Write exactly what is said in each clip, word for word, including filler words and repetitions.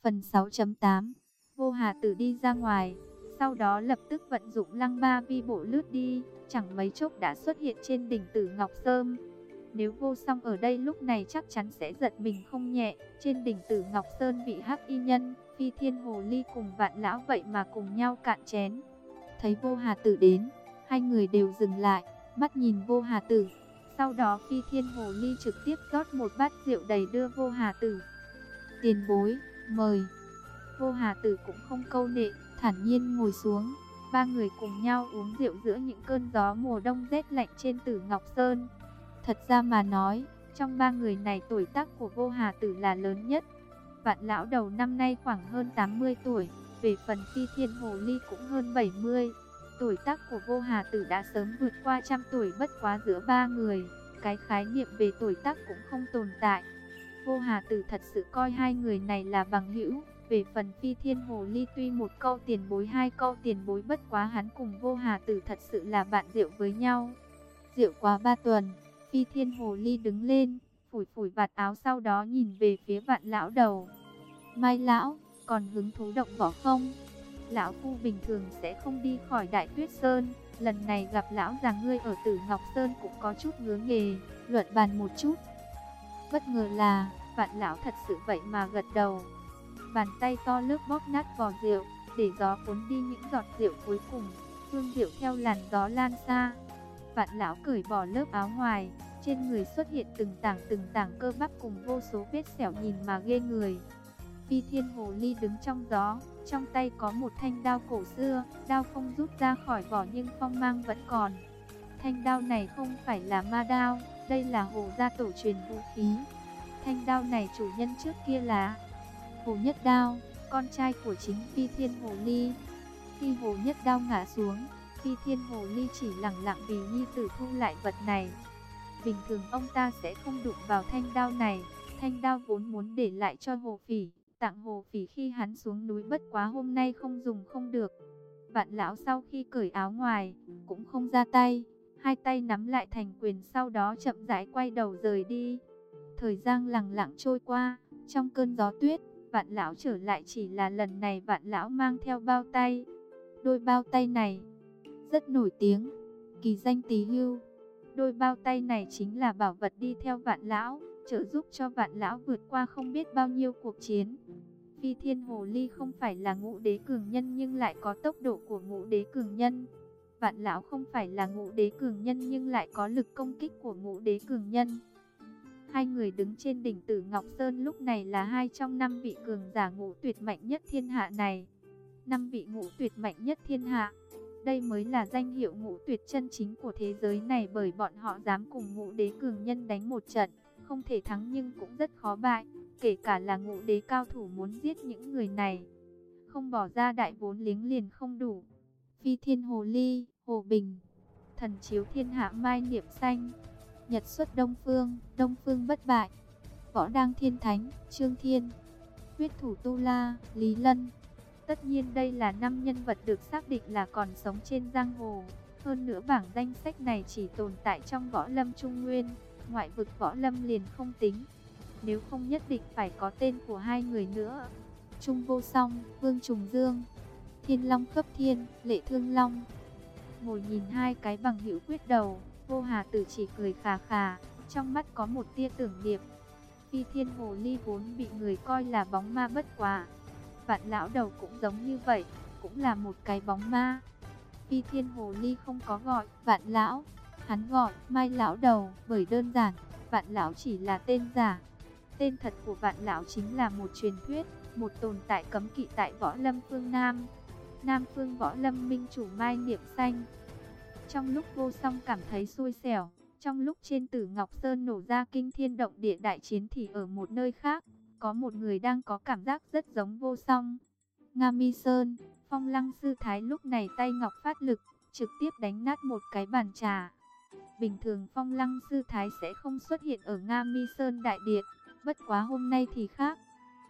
Phần sáu chấm tám. Vô Hà Tử đi ra ngoài, sau đó lập tức vận dụng Lăng Ba Vi bộ lướt đi, chẳng mấy chốc đã xuất hiện trên đỉnh Tử Ngọc Sơn. Nếu Vô Song ở đây lúc này chắc chắn sẽ giật mình không nhẹ. Trên đỉnh Tử Ngọc Sơn vị hắc y nhân, Phi Thiên Hồ Ly cùng Vạn Lão vậy mà cùng nhau cạn chén. Thấy Vô Hà Tử đến, hai người đều dừng lại, mắt nhìn Vô Hà Tử. Sau đó Phi Thiên Hồ Ly trực tiếp rót một bát rượu đầy đưa Vô Hà Tử. Tiền bối, mời. Vô Hà Tử cũng không câu nệ, thản nhiên ngồi xuống. Ba người cùng nhau uống rượu giữa những cơn gió mùa đông rét lạnh trên Tử Ngọc Sơn. Thật ra mà nói, trong ba người này tuổi tác của Vô Hà Tử là lớn nhất. Vạn Lão Đầu năm nay khoảng hơn tám mươi tuổi, về phần Phi Thiên Hồ Ly cũng hơn bảy mươi. Tuổi tác của Vô Hà Tử đã sớm vượt qua trăm tuổi, bất quá giữa ba người, cái khái niệm về tuổi tác cũng không tồn tại. Vô Hà Tử thật sự coi hai người này là bằng hữu. Về phần Phi Thiên Hồ Ly tuy một câu tiền bối hai câu tiền bối, bất quá hắn cùng Vô Hà Tử thật sự là bạn rượu với nhau. Rượu quá ba tuần, Phi Thiên Hồ Ly đứng lên, phủi phủi vạt áo, sau đó nhìn về phía Vạn Lão Đầu. Mai lão, còn hứng thú động võ không? Lão phu bình thường sẽ không đi khỏi Đại Tuyết Sơn, lần này gặp lão già ngươi ở Tử Ngọc Sơn cũng có chút ngứa nghề, luận bàn một chút. Bất ngờ là, Vạn lão thật sự vậy mà gật đầu. Bàn tay to lớp bóp nát vò rượu, để gió cuốn đi những giọt rượu cuối cùng, hương rượu theo làn gió lan xa. Vạn lão cởi bỏ lớp áo ngoài, trên người xuất hiện từng tảng từng tảng cơ bắp cùng vô số vết sẹo nhìn mà ghê người. Phi Thiên Hồ Ly đứng trong gió, trong tay có một thanh đao cổ xưa, đao không rút ra khỏi vỏ nhưng phong mang vẫn còn. Thanh đao này không phải là ma đao, đây là Hồ gia tổ truyền vũ khí. Thanh đao này chủ nhân trước kia là Hồ Nhất Đao, con trai của chính Phi Thiên Hồ Ly. Khi Hồ Nhất Đao ngã xuống, Phi Thiên Hồ Ly chỉ lặng lặng vì nhi tử thu lại vật này. Bình thường ông ta sẽ không đụng vào thanh đao này, thanh đao vốn muốn để lại cho Hồ Phỉ, tặng Hồ Phỉ khi hắn xuống núi, bất quá hôm nay không dùng không được. Vạn lão sau khi cởi áo ngoài, cũng không ra tay, hai tay nắm lại thành quyền, sau đó chậm rãi quay đầu rời đi. Thời gian lặng lặng trôi qua, trong cơn gió tuyết, Vạn lão trở lại, chỉ là lần này Vạn lão mang theo bao tay. Đôi bao tay này rất nổi tiếng, kỳ danh Tỳ Hưu. Đôi bao tay này chính là bảo vật đi theo Vạn lão, trợ giúp cho Vạn lão vượt qua không biết bao nhiêu cuộc chiến. Phi Thiên Hồ Ly không phải là ngũ đế cường nhân nhưng lại có tốc độ của ngũ đế cường nhân. Vạn lão không phải là ngũ đế cường nhân nhưng lại có lực công kích của ngũ đế cường nhân. Hai người đứng trên đỉnh Tử Ngọc Sơn lúc này là hai trong năm vị cường giả ngũ tuyệt mạnh nhất thiên hạ này. Năm vị ngũ tuyệt mạnh nhất thiên hạ. Đây mới là danh hiệu ngũ tuyệt chân chính của thế giới này, bởi bọn họ dám cùng ngũ đế cường nhân đánh một trận, không thể thắng nhưng cũng rất khó bại, kể cả là ngũ đế cao thủ muốn giết những người này, không bỏ ra đại vốn liếng liền không đủ. Phi Thiên Hồ Ly, Hồ Bình, thần chiếu thiên hạ Mai Niệm Xanh, Nhật xuất Đông Phương, Đông Phương bất bại, Võ Đang Thiên Thánh, Trương Thiên, huyết thủ Tu La, Lý Lân. Tất nhiên đây là năm nhân vật được xác định là còn sống trên giang hồ. Hơn nữa bảng danh sách này chỉ tồn tại trong võ lâm Trung Nguyên, ngoại vực võ lâm liền không tính. Nếu không nhất định phải có tên của hai người nữa. Trung Vô Song, Vương Trùng Dương, Thiên Long Khấp Thiên, Lệ Thương Long. Ngồi nhìn hai cái bằng hữu quyết đầu, Vô Hà Tử chỉ cười khà khà, trong mắt có một tia tưởng niệm. Phi Thiên Hồ Ly vốn bị người coi là bóng ma bất quá. Vạn lão đầu cũng giống như vậy, cũng là một cái bóng ma. Phi Thiên Hồ Ly không có gọi Vạn lão, hắn gọi Mai lão đầu, bởi đơn giản, Vạn lão chỉ là tên giả. Tên thật của Vạn lão chính là một truyền thuyết, một tồn tại cấm kỵ tại võ lâm phương Nam. Nam phương võ lâm minh chủ Mai Niệm Xanh. Trong lúc Vô Song cảm thấy xui xẻo, trong lúc trên Tử Ngọc Sơn nổ ra kinh thiên động địa đại chiến, thì ở một nơi khác, có một người đang có cảm giác rất giống Vô Song. Nga Mi Sơn, Phong Lăng Sư Thái lúc này tay ngọc phát lực, trực tiếp đánh nát một cái bàn trà. Bình thường Phong Lăng Sư Thái sẽ không xuất hiện ở Nga Mi Sơn đại điện, bất quá hôm nay thì khác.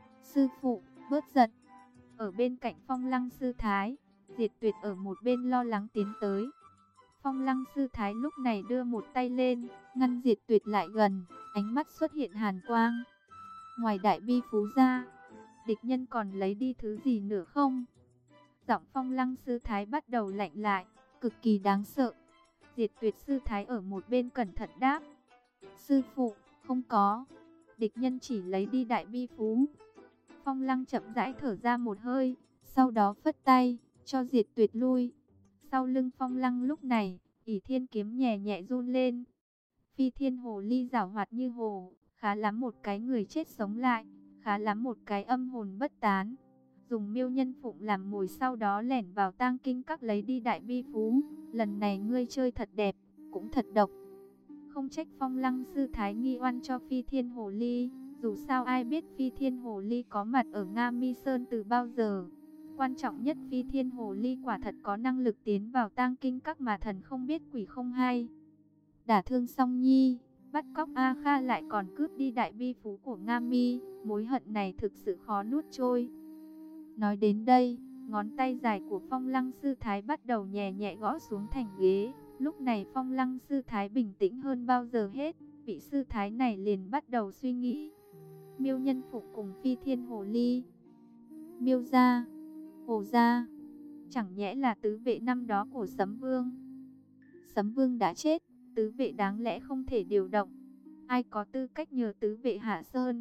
Sư phụ, bớt giận. Ở bên cạnh Phong Lăng Sư Thái, Diệt Tuyệt ở một bên lo lắng tiến tới. Phong Lăng Sư Thái lúc này đưa một tay lên, ngăn Diệt Tuyệt lại gần, ánh mắt xuất hiện hàn quang. Ngoài Đại Bi Phú ra, địch nhân còn lấy đi thứ gì nữa không? Giọng Phong Lăng sư thái bắt đầu lạnh lại, cực kỳ đáng sợ. Diệt Tuyệt sư thái ở một bên cẩn thận đáp: sư phụ, không có, địch nhân chỉ lấy đi đại bi phú. Phong Lăng chậm rãi thở ra một hơi, sau đó phất tay, cho Diệt Tuyệt lui. Sau lưng Phong Lăng lúc này, ỷ thiên kiếm nhẹ nhẹ run lên. Phi thiên hồ ly giảo hoạt như hồ, khá lắm một cái người chết sống lại, khá lắm một cái âm hồn bất tán. Dùng miêu nhân phụng làm mồi, sau đó lẻn vào tang kinh các lấy đi đại bi phú. Lần này ngươi chơi thật đẹp, cũng thật độc. Không trách Phong Lăng sư thái nghi oan cho Phi thiên hồ ly. Dù sao ai biết Phi thiên hồ ly có mặt ở Nga Mi Sơn từ bao giờ. Quan trọng nhất, Phi thiên hồ ly quả thật có năng lực tiến vào tang kinh các mà thần không biết quỷ không hay. Đả thương Song Nhi, bắt cóc A Kha, lại còn cướp đi đại bi phú của Nga Mi. Mối hận này thực sự khó nuốt trôi. Nói đến đây, ngón tay dài của Phong Lăng sư thái bắt đầu nhẹ nhẹ gõ xuống thành ghế. Lúc này Phong Lăng sư thái bình tĩnh hơn bao giờ hết. Vị sư thái này liền bắt đầu suy nghĩ. Miêu nhân phụng cùng Phi thiên hồ ly, Miêu gia, Hồ gia, chẳng nhẽ là tứ vệ năm đó của Sấm Vương. Sấm Vương đã chết, tứ vệ đáng lẽ không thể điều động. Ai có tư cách nhờ tứ vệ hạ sơn?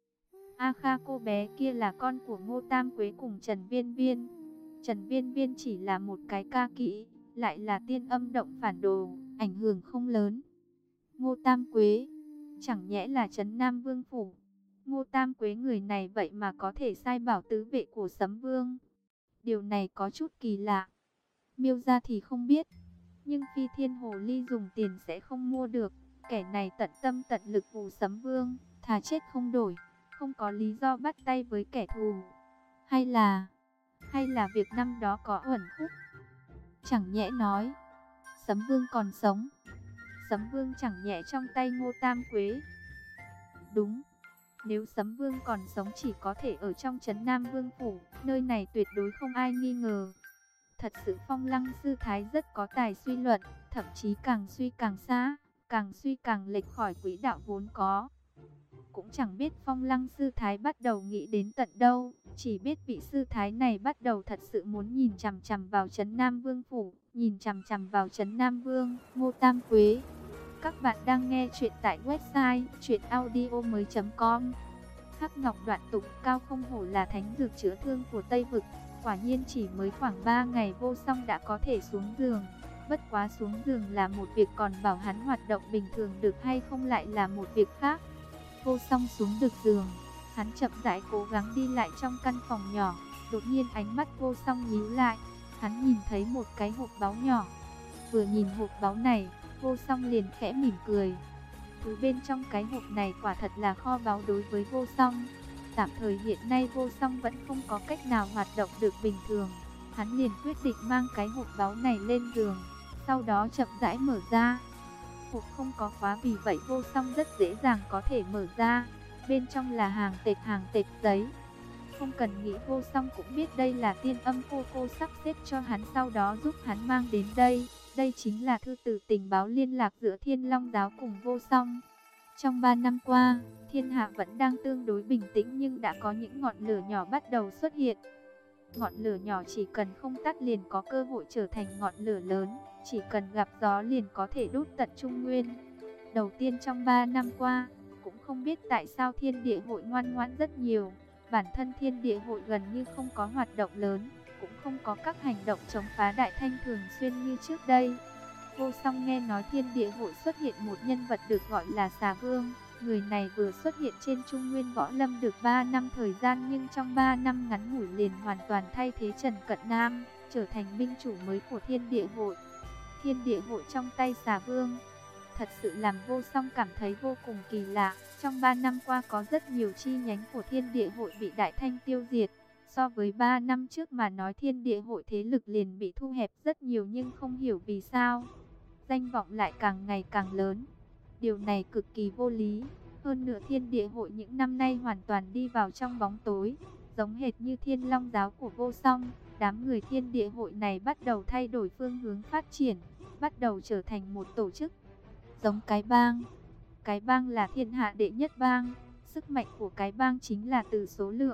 A Kha cô bé kia là con của Ngô Tam Quế cùng Trần Viên Viên. Trần Viên Viên chỉ là một cái ca kỹ, lại là tiên âm động phản đồ, ảnh hưởng không lớn. Ngô Tam Quế, chẳng nhẽ là Trấn Nam Vương phủ? Ngô Tam Quế người này vậy mà có thể sai bảo tứ vệ của Sấm Vương. Điều này có chút kỳ lạ. Miêu gia thì không biết, nhưng Phi thiên hồ ly dùng tiền sẽ không mua được. Kẻ này tận tâm tận lực vụ Sấm Vương, thà chết không đổi, không có lý do bắt tay với kẻ thù. Hay là, hay là việc năm đó có uẩn khúc? Chẳng nhẽ nói, Sấm Vương còn sống? Sấm Vương chẳng nhẽ trong tay Ngô Tam Quế? Đúng, nếu Sấm Vương còn sống chỉ có thể ở trong Trấn Nam Vương phủ, nơi này tuyệt đối không ai nghi ngờ. Thật sự Phong Lăng sư thái rất có tài suy luận, thậm chí càng suy càng xa, càng suy càng lệch khỏi quỹ đạo vốn có. Cũng chẳng biết Phong Lăng sư thái bắt đầu nghĩ đến tận đâu, chỉ biết vị sư thái này bắt đầu thật sự muốn nhìn chằm chằm vào Trấn Nam Vương phủ, nhìn chằm chằm vào Trấn Nam Vương, Ngô Tam Quế. Các bạn đang nghe chuyện tại website truyện audio mới chấm com. Hắc Ngọc Đoạn Tụng, cao không hổ là thánh dược chữa thương của Tây Vực. Quả nhiên chỉ mới khoảng ba ngày Vô Song đã có thể xuống giường. Bất quá xuống giường là một việc, còn bảo hắn hoạt động bình thường được hay không lại là một việc khác. Vô Song xuống được giường, hắn chậm rãi cố gắng đi lại trong căn phòng nhỏ. Đột nhiên ánh mắt Vô Song nhíu lại, hắn nhìn thấy một cái hộp báu nhỏ. Vừa nhìn hộp báu này, Vô Song liền khẽ mỉm cười. Thứ bên trong cái hộp này quả thật là kho báu đối với Vô Song. Tạm thời hiện nay Vô Song vẫn không có cách nào hoạt động được bình thường. Hắn liền quyết định mang cái hộp báu này lên giường, sau đó chậm rãi mở ra. Hộp không có khóa, vì vậy Vô Song rất dễ dàng có thể mở ra. Bên trong là hàng tệp hàng tệp giấy. Không cần nghĩ, Vô Song cũng biết đây là Tiên Âm cô cô sắp xếp cho hắn, sau đó giúp hắn mang đến đây. Đây chính là thư từ tình báo liên lạc giữa Thiên Long giáo cùng Vô Song. Trong ba năm qua, thiên hạ vẫn đang tương đối bình tĩnh, nhưng đã có những ngọn lửa nhỏ bắt đầu xuất hiện. Ngọn lửa nhỏ chỉ cần không tắt liền có cơ hội trở thành ngọn lửa lớn, chỉ cần gặp gió liền có thể đốt tận Trung Nguyên. Đầu tiên trong ba năm qua, cũng không biết tại sao Thiên Địa hội ngoan ngoãn rất nhiều. Bản thân Thiên Địa hội gần như không có hoạt động lớn, cũng không có các hành động chống phá đại thanh thường xuyên như trước đây. Vô Song nghe nói Thiên Địa hội xuất hiện một nhân vật được gọi là Xà Vương. Người này vừa xuất hiện trên Trung Nguyên võ lâm được ba năm thời gian, nhưng trong ba năm ngắn ngủi liền hoàn toàn thay thế Trần Cận Nam, trở thành minh chủ mới của Thiên Địa hội. Thiên Địa hội trong tay Xà Vương, thật sự làm Vô Song cảm thấy vô cùng kỳ lạ. Trong ba năm qua có rất nhiều chi nhánh của Thiên Địa hội bị Đại Thanh tiêu diệt. So với ba năm trước mà nói, Thiên Địa hội thế lực liền bị thu hẹp rất nhiều, nhưng không hiểu vì sao danh vọng lại càng ngày càng lớn. Điều này cực kỳ vô lý. Hơn nữa Thiên Địa hội những năm nay hoàn toàn đi vào trong bóng tối, giống hệt như Thiên Long giáo của Vô Song. Đám người Thiên Địa hội này bắt đầu thay đổi phương hướng phát triển, bắt đầu trở thành một tổ chức giống cái bang. Cái bang là thiên hạ đệ nhất bang. Sức mạnh của cái bang chính là từ số lượng,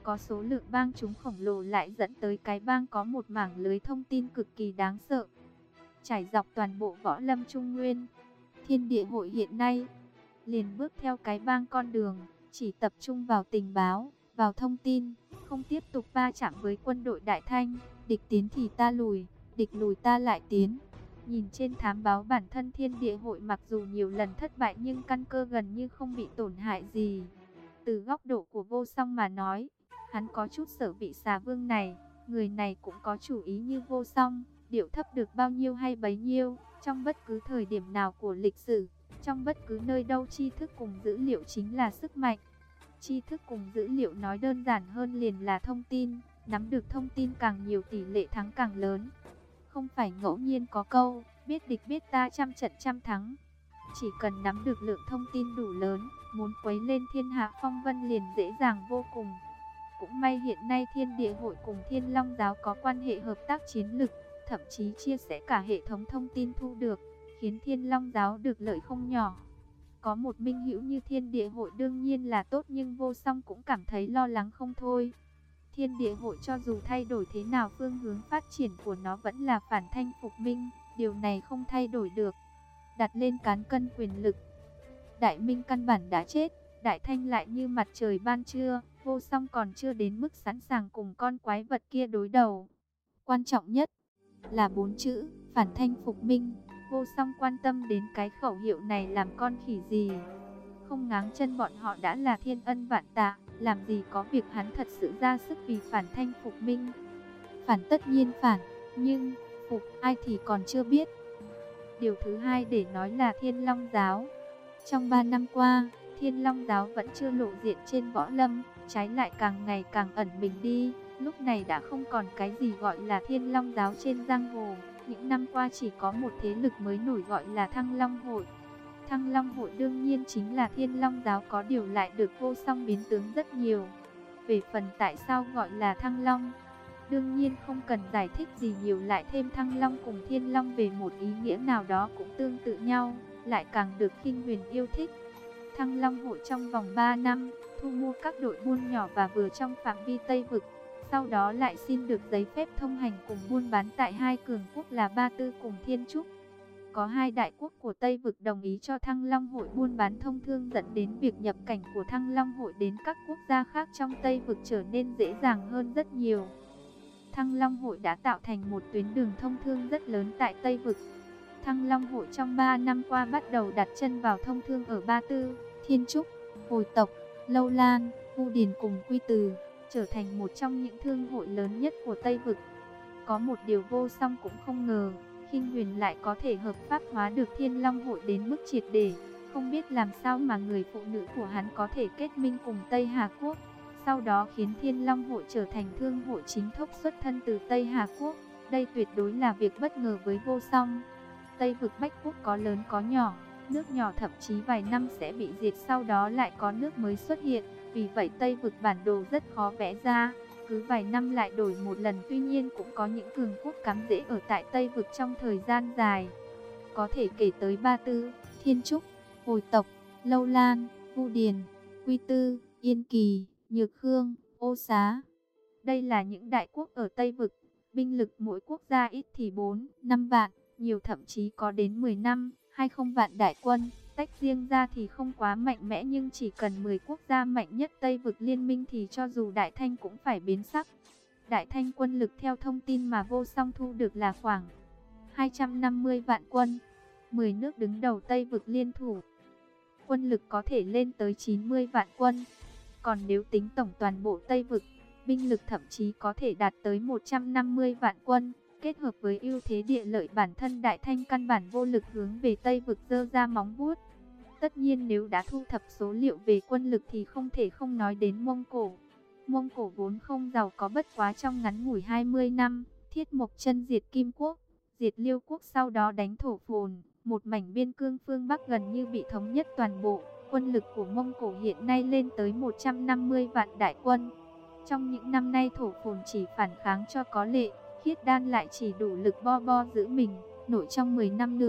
có số lượng bang chúng khổng lồ lại dẫn tới cái bang có một mảng lưới thông tin cực kỳ đáng sợ, trải dọc toàn bộ võ lâm Trung Nguyên. Thiên địa hội hiện nay liền bước theo cái bang con đường, chỉ tập trung vào tình báo, vào thông tin, không tiếp tục va chạm với quân đội Đại Thanh. Địch tiến thì ta lùi, địch lùi ta lại tiến. Nhìn trên thám báo bản thân thiên địa hội mặc dù nhiều lần thất bại nhưng căn cơ gần như không bị tổn hại gì. Từ góc độ của Vô Song mà nói, hắn có chút sợ vị xà vương này. Người này cũng có chủ ý như Vô Song, điệu thấp được bao nhiêu hay bấy nhiêu. Trong bất cứ thời điểm nào của lịch sử, trong bất cứ nơi đâu, tri thức cùng dữ liệu chính là sức mạnh. Tri thức cùng dữ liệu nói đơn giản hơn liền là thông tin. Nắm được thông tin càng nhiều tỷ lệ thắng càng lớn. Không phải ngẫu nhiên có câu, biết địch biết ta trăm trận trăm thắng. Chỉ cần nắm được lượng thông tin đủ lớn, muốn quấy lên thiên hạ phong vân liền dễ dàng vô cùng. Cũng may hiện nay thiên địa hội cùng Thiên Long giáo có quan hệ hợp tác chiến lược, thậm chí chia sẻ cả hệ thống thông tin thu được, khiến Thiên Long giáo được lợi không nhỏ. Có một minh hữu như thiên địa hội đương nhiên là tốt, nhưng Vô Song cũng cảm thấy lo lắng không thôi. Thiên địa hội cho dù thay đổi thế nào, phương hướng phát triển của nó vẫn là phản thanh phục minh, điều này không thay đổi được. Đặt lên cán cân quyền lực, Đại Minh căn bản đã chết, Đại Thanh lại như mặt trời ban trưa. Vô Song còn chưa đến mức sẵn sàng cùng con quái vật kia đối đầu. Quan trọng nhất là bốn chữ, phản thanh phục minh. Vô Song quan tâm đến cái khẩu hiệu này làm con khỉ gì. Không ngáng chân bọn họ đã là thiên ân vạn tạ, làm gì có việc hắn thật sự ra sức vì phản thanh phục minh. Phản tất nhiên phản, nhưng phục ai thì còn chưa biết. Điều thứ hai để nói là Thiên Long giáo. Trong ba năm qua, Thiên Long giáo vẫn chưa lộ diện trên võ lâm, trái lại càng ngày càng ẩn mình đi. Lúc này đã không còn cái gì gọi là Thiên Long giáo trên giang hồ. Những năm qua chỉ có một thế lực mới nổi gọi là Thăng Long hội. Thăng Long hội đương nhiên chính là Thiên Long giáo, có điều lại được Vô Song biến tướng rất nhiều. Về phần tại sao gọi là Thăng Long, đương nhiên không cần giải thích gì nhiều, lại thêm Thăng Long cùng Thiên Long về một ý nghĩa nào đó cũng tương tự nhau, lại càng được Khinh Huyền yêu thích. Thăng Long hội trong vòng ba năm thu mua các đội buôn nhỏ và vừa trong phạm vi Tây Vực, sau đó lại xin được giấy phép thông hành cùng buôn bán tại hai cường quốc là Ba Tư cùng Thiên Trúc. Có hai đại quốc của Tây Vực đồng ý cho Thăng Long hội buôn bán thông thương, dẫn đến việc nhập cảnh của Thăng Long hội đến các quốc gia khác trong Tây Vực trở nên dễ dàng hơn rất nhiều. Thăng Long hội đã tạo thành một tuyến đường thông thương rất lớn tại Tây Vực. Thăng Long hội trong ba năm qua bắt đầu đặt chân vào thông thương ở Ba Tư, Thiên Trúc, Hồi Tộc, Lâu Lan, Vu Điền cùng Quy Từ, trở thành một trong những thương hội lớn nhất của Tây Vực. Có một điều Vô Song cũng không ngờ, Khinh Huyền lại có thể hợp pháp hóa được Thiên Long hội đến mức triệt để. Không biết làm sao mà người phụ nữ của hắn có thể kết minh cùng Tây Hà Quốc, sau đó khiến Thiên Long hội trở thành thương hội chính thức xuất thân từ Tây Hà Quốc. Đây tuyệt đối là việc bất ngờ với Vô Song. Tây Vực Bách Quốc có lớn có nhỏ, nước nhỏ thậm chí vài năm sẽ bị diệt, sau đó lại có nước mới xuất hiện. Vì vậy Tây Vực bản đồ rất khó vẽ ra, cứ vài năm lại đổi một lần. Tuy nhiên cũng có những cường quốc cắm rễ ở tại Tây Vực trong thời gian dài. Có thể kể tới Ba Tư, Thiên Trúc, Hồi Tộc, Lâu Lan, Vu Điền, Quy Tư, Yên Kỳ, Nhược Khương, Ô Xá. Đây là những đại quốc ở Tây Vực, binh lực mỗi quốc gia ít thì bốn, năm vạn, nhiều thậm chí có đến mười năm, hai mươi vạn đại quân. Tách riêng ra thì không quá mạnh mẽ, nhưng chỉ cần mười quốc gia mạnh nhất Tây Vực liên minh thì cho dù Đại Thanh cũng phải biến sắc. Đại Thanh quân lực theo thông tin mà Vô Song thu được là khoảng hai trăm năm mươi vạn quân. mười nước đứng đầu Tây Vực liên thủ, quân lực có thể lên tới chín mươi vạn quân. Còn nếu tính tổng toàn bộ Tây Vực, binh lực thậm chí có thể đạt tới một trăm năm mươi vạn quân. Kết hợp với ưu thế địa lợi, bản thân Đại Thanh căn bản vô lực hướng về Tây Vực giơ ra móng vuốt. Tất nhiên nếu đã thu thập số liệu về quân lực thì không thể không nói đến Mông Cổ. Mông Cổ vốn không giàu có, bất quá trong ngắn ngủi hai mươi năm, Thiết Mộc Chân diệt Kim Quốc, diệt Liêu Quốc, sau đó đánh Thổ Phồn, một mảnh biên cương phương Bắc gần như bị thống nhất toàn bộ. Quân lực của Mông Cổ hiện nay lên tới một trăm năm mươi vạn đại quân. Trong những năm nay Thổ Phồn chỉ phản kháng cho có lệ, Khiết Đan lại chỉ đủ lực bo bo giữ mình. Nội trong mười năm nữa,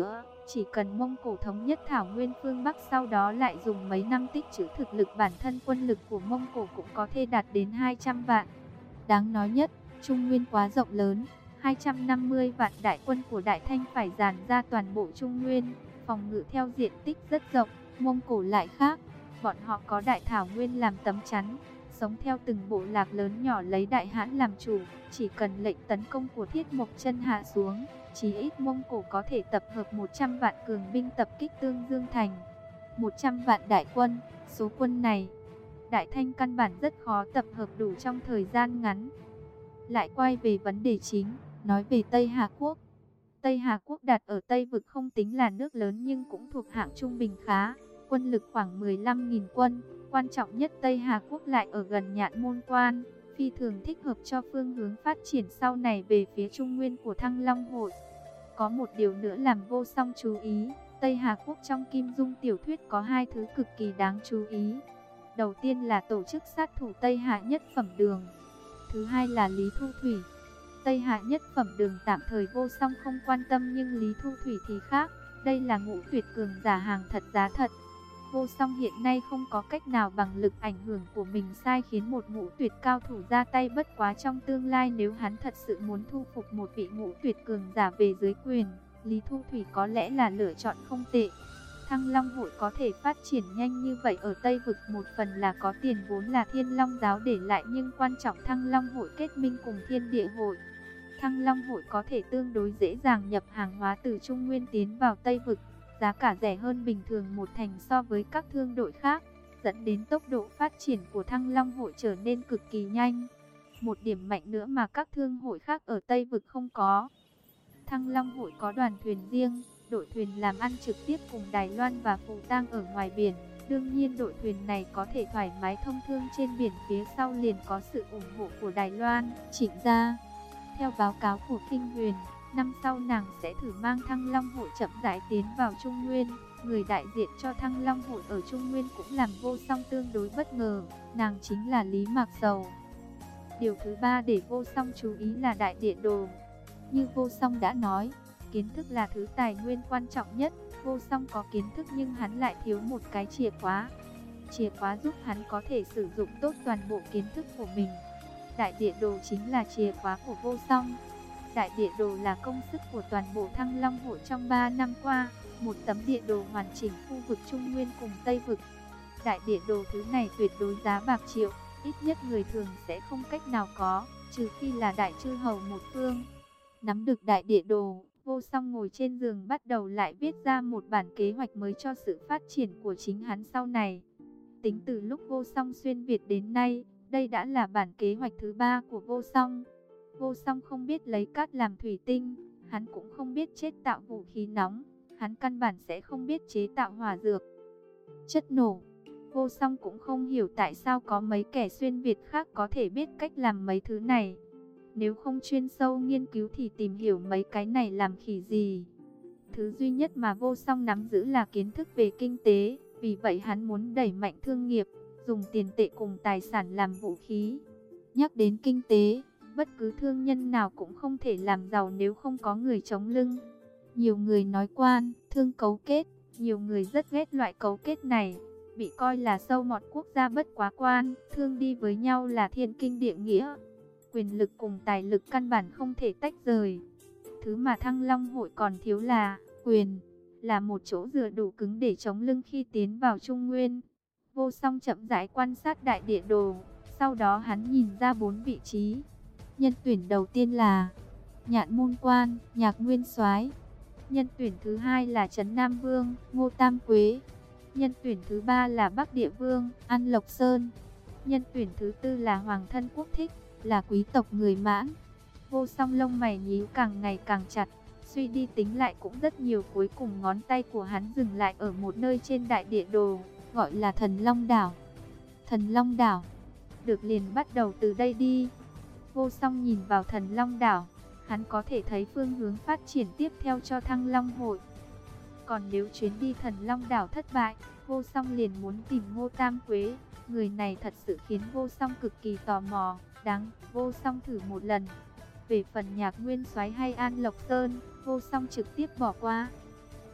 Chỉ cần Mông Cổ thống nhất Thảo Nguyên phương Bắc, sau đó lại dùng mấy năm tích trữ thực lực, bản thân quân lực của Mông Cổ cũng có thể đạt đến hai trăm vạn. Đáng nói nhất, Trung Nguyên quá rộng lớn, hai trăm năm mươi vạn đại quân của Đại Thanh phải dàn ra toàn bộ Trung Nguyên, phòng ngự theo diện tích rất rộng. Mông Cổ lại khác, bọn họ có Đại Thảo Nguyên làm tấm chắn, sống theo từng bộ lạc lớn nhỏ lấy Đại Hãn làm chủ, chỉ cần lệnh tấn công của Thiết Mộc Chân hạ xuống, chí ít Mông Cổ có thể tập hợp một trăm vạn cường binh tập kích Tương Dương Thành. một trăm vạn đại quân, số quân này, Đại Thanh căn bản rất khó tập hợp đủ trong thời gian ngắn. Lại quay về vấn đề chính, nói về Tây Hà Quốc. Tây Hà Quốc đặt ở Tây Vực không tính là nước lớn nhưng cũng thuộc hạng trung bình khá, quân lực khoảng mười lăm nghìn quân. Quan trọng nhất, Tây Hà Quốc lại ở gần Nhạn Môn Quan, phi thường thích hợp cho phương hướng phát triển sau này về phía Trung Nguyên của Thăng Long Hội. Có một điều nữa làm Vô Song chú ý, Tây Hà Quốc trong Kim Dung tiểu thuyết có hai thứ cực kỳ đáng chú ý. Đầu tiên là tổ chức sát thủ Tây Hạ nhất phẩm đường, thứ hai là Lý Thu Thủy. Tây Hạ nhất phẩm đường tạm thời Vô Song không quan tâm, nhưng Lý Thu Thủy thì khác, đây là ngũ tuyệt cường giả hàng thật giá thật. Vô Song hiện nay không có cách nào bằng lực ảnh hưởng của mình sai khiến một ngũ tuyệt cao thủ ra tay, bất quá trong tương lai nếu hắn thật sự muốn thu phục một vị ngũ tuyệt cường giả về dưới quyền, Lý Thu Thủy có lẽ là lựa chọn không tệ. Thăng Long Hội có thể phát triển nhanh như vậy ở Tây Vực, một phần là có tiền vốn là Thiên Long giáo để lại, nhưng quan trọng Thăng Long Hội kết minh cùng Thiên Địa Hội. Thăng Long Hội có thể tương đối dễ dàng nhập hàng hóa từ Trung Nguyên tiến vào Tây Vực, giá cả rẻ hơn bình thường một thành so với các thương đội khác, dẫn đến tốc độ phát triển của Thăng Long Hội trở nên cực kỳ nhanh. Một điểm mạnh nữa mà các thương hội khác ở Tây Vực không có. Thăng Long Hội có đoàn thuyền riêng, đội thuyền làm ăn trực tiếp cùng Đài Loan và Phù Tang ở ngoài biển. Đương nhiên đội thuyền này có thể thoải mái thông thương trên biển, phía sau liền có sự ủng hộ của Đài Loan, Trịnh gia. Theo báo cáo của Kinh Huyền, năm sau nàng sẽ thử mang Thăng Long Hội chậm rãi tiến vào Trung Nguyên. Người đại diện cho Thăng Long Hội ở Trung Nguyên cũng làm Vô Song tương đối bất ngờ, nàng chính là Lý Mạc Sầu. Điều thứ ba để Vô Song chú ý là đại địa đồ. Như Vô Song đã nói, kiến thức là thứ tài nguyên quan trọng nhất. Vô Song có kiến thức nhưng hắn lại thiếu một cái chìa khóa. Chìa khóa giúp hắn có thể sử dụng tốt toàn bộ kiến thức của mình. Đại địa đồ chính là chìa khóa của Vô Song. Đại địa đồ là công sức của toàn bộ Thăng Long Hội trong ba năm qua, một tấm địa đồ hoàn chỉnh khu vực Trung Nguyên cùng Tây Vực. Đại địa đồ thứ này tuyệt đối giá bạc triệu, ít nhất người thường sẽ không cách nào có, trừ khi là đại chư hầu một phương. Nắm được đại địa đồ, Vô Song ngồi trên giường bắt đầu lại viết ra một bản kế hoạch mới cho sự phát triển của chính hắn sau này. Tính từ lúc Vô Song xuyên Việt đến nay, đây đã là bản kế hoạch thứ ba của Vô Song. Vô Song không biết lấy cát làm thủy tinh, hắn cũng không biết chế tạo vũ khí nóng, hắn căn bản sẽ không biết chế tạo hỏa dược, chất nổ. Vô Song cũng không hiểu tại sao có mấy kẻ xuyên Việt khác có thể biết cách làm mấy thứ này. Nếu không chuyên sâu nghiên cứu thì tìm hiểu mấy cái này làm khỉ gì. Thứ duy nhất mà Vô Song nắm giữ là kiến thức về kinh tế, vì vậy hắn muốn đẩy mạnh thương nghiệp, dùng tiền tệ cùng tài sản làm vũ khí. Nhắc đến kinh tế, bất cứ thương nhân nào cũng không thể làm giàu nếu không có người chống lưng. Nhiều người nói quan, thương cấu kết, nhiều người rất ghét loại cấu kết này, bị coi là sâu mọt quốc gia, bất quá quan, thương đi với nhau là thiên kinh địa nghĩa. Quyền lực cùng tài lực căn bản không thể tách rời. Thứ mà Thăng Long Hội còn thiếu là quyền, là một chỗ dựa đủ cứng để chống lưng khi tiến vào Trung Nguyên. Vô Song chậm rãi quan sát đại địa đồ, sau đó hắn nhìn ra bốn vị trí. Nhân tuyển đầu tiên là Nhạn Môn Quan, Nhạc Nguyên Soái. Nhân tuyển thứ hai là Trấn Nam Vương, Ngô Tam Quế. Nhân tuyển thứ ba là Bắc Địa Vương, An Lộc Sơn. Nhân tuyển thứ tư là Hoàng thân quốc thích, là quý tộc người Mãn. Vô Song lông mày nhíu càng ngày càng chặt, suy đi tính lại cũng rất nhiều, cuối cùng ngón tay của hắn dừng lại ở một nơi trên đại địa đồ, gọi là Thần Long Đảo. Thần Long Đảo, được, liền bắt đầu từ đây đi. Vô Song nhìn vào Thần Long Đảo, hắn có thể thấy phương hướng phát triển tiếp theo cho Thăng Long Hội. Còn nếu chuyến đi Thần Long Đảo thất bại, Vô Song liền muốn tìm Ngô Tam Quế. Người này thật sự khiến Vô Song cực kỳ tò mò, đáng Vô Song thử một lần. Về phần Nhạc Nguyên Soái hay An Lộc Sơn, Vô Song trực tiếp bỏ qua.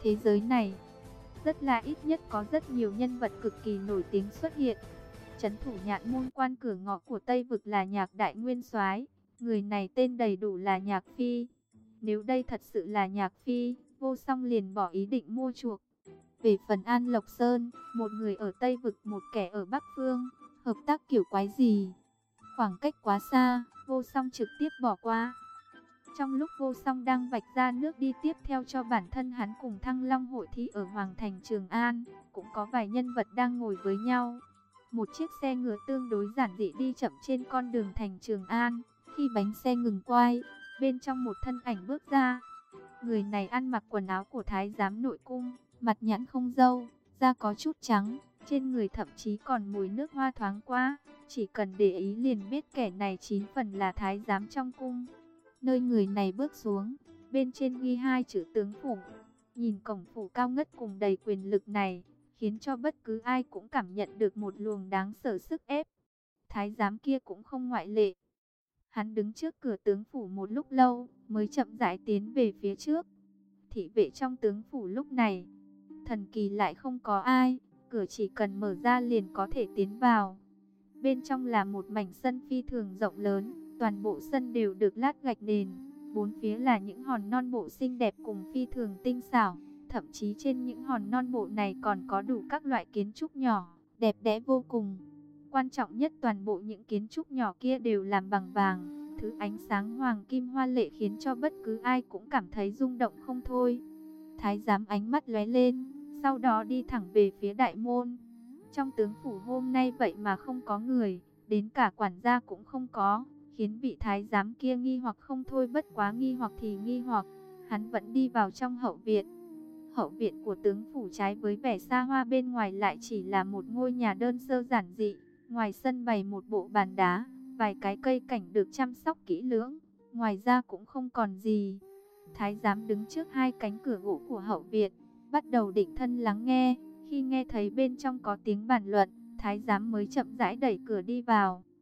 Thế giới này, rất là ít nhất có rất nhiều nhân vật cực kỳ nổi tiếng xuất hiện. Trấn thủ Nhạn Môn Quan cửa ngõ của Tây Vực là Nhạc Đại Nguyên Soái, người này tên đầy đủ là Nhạc Phi. Nếu đây thật sự là Nhạc Phi, Vô Song liền bỏ ý định mua chuộc. Về phần An Lộc Sơn, một người ở Tây Vực, một kẻ ở Bắc Phương, hợp tác kiểu quái gì? Khoảng cách quá xa, Vô Song trực tiếp bỏ qua. Trong lúc Vô Song đang vạch ra nước đi tiếp theo cho bản thân hắn cùng Thăng Long hội thi ở Hoàng thành Trường An, cũng có vài nhân vật đang ngồi với nhau. Một chiếc xe ngựa tương đối giản dị đi chậm trên con đường thành Trường An. Khi bánh xe ngừng quay, bên trong một thân ảnh bước ra. Người này ăn mặc quần áo của thái giám nội cung, mặt nhẵn không râu, da có chút trắng, trên người thậm chí còn mùi nước hoa thoáng qua. Chỉ cần để ý liền biết kẻ này chín phần là thái giám trong cung. Nơi người này bước xuống, bên trên ghi hai chữ tướng phủ. Nhìn cổng phủ cao ngất cùng đầy quyền lực này, khiến cho bất cứ ai cũng cảm nhận được một luồng đáng sợ sức ép. Thái giám kia cũng không ngoại lệ. Hắn đứng trước cửa tướng phủ một lúc lâu, mới chậm rãi tiến về phía trước. Thị vệ trong tướng phủ lúc này, thần kỳ lại không có ai, cửa chỉ cần mở ra liền có thể tiến vào. Bên trong là một mảnh sân phi thường rộng lớn, toàn bộ sân đều được lát gạch nền, bốn phía là những hòn non bộ xinh đẹp cùng phi thường tinh xảo, thậm chí trên những hòn non bộ này còn có đủ các loại kiến trúc nhỏ, đẹp đẽ vô cùng. Quan trọng nhất, toàn bộ những kiến trúc nhỏ kia đều làm bằng vàng, thứ ánh sáng hoàng kim hoa lệ khiến cho bất cứ ai cũng cảm thấy rung động không thôi. Thái giám ánh mắt lóe lên, sau đó đi thẳng về phía đại môn. Trong tướng phủ hôm nay vậy mà không có người, đến cả quản gia cũng không có, khiến vị thái giám kia nghi hoặc không thôi. Bất quá nghi hoặc thì nghi hoặc, hắn vẫn đi vào trong hậu viện. Hậu viện của tướng phủ trái với vẻ xa hoa bên ngoài lại chỉ là một ngôi nhà đơn sơ giản dị. Ngoài sân bày một bộ bàn đá, vài cái cây cảnh được chăm sóc kỹ lưỡng, ngoài ra cũng không còn gì. Thái giám đứng trước hai cánh cửa gỗ của hậu viện, bắt đầu định thân lắng nghe. Khi nghe thấy bên trong có tiếng bàn luận, thái giám mới chậm rãi đẩy cửa đi vào.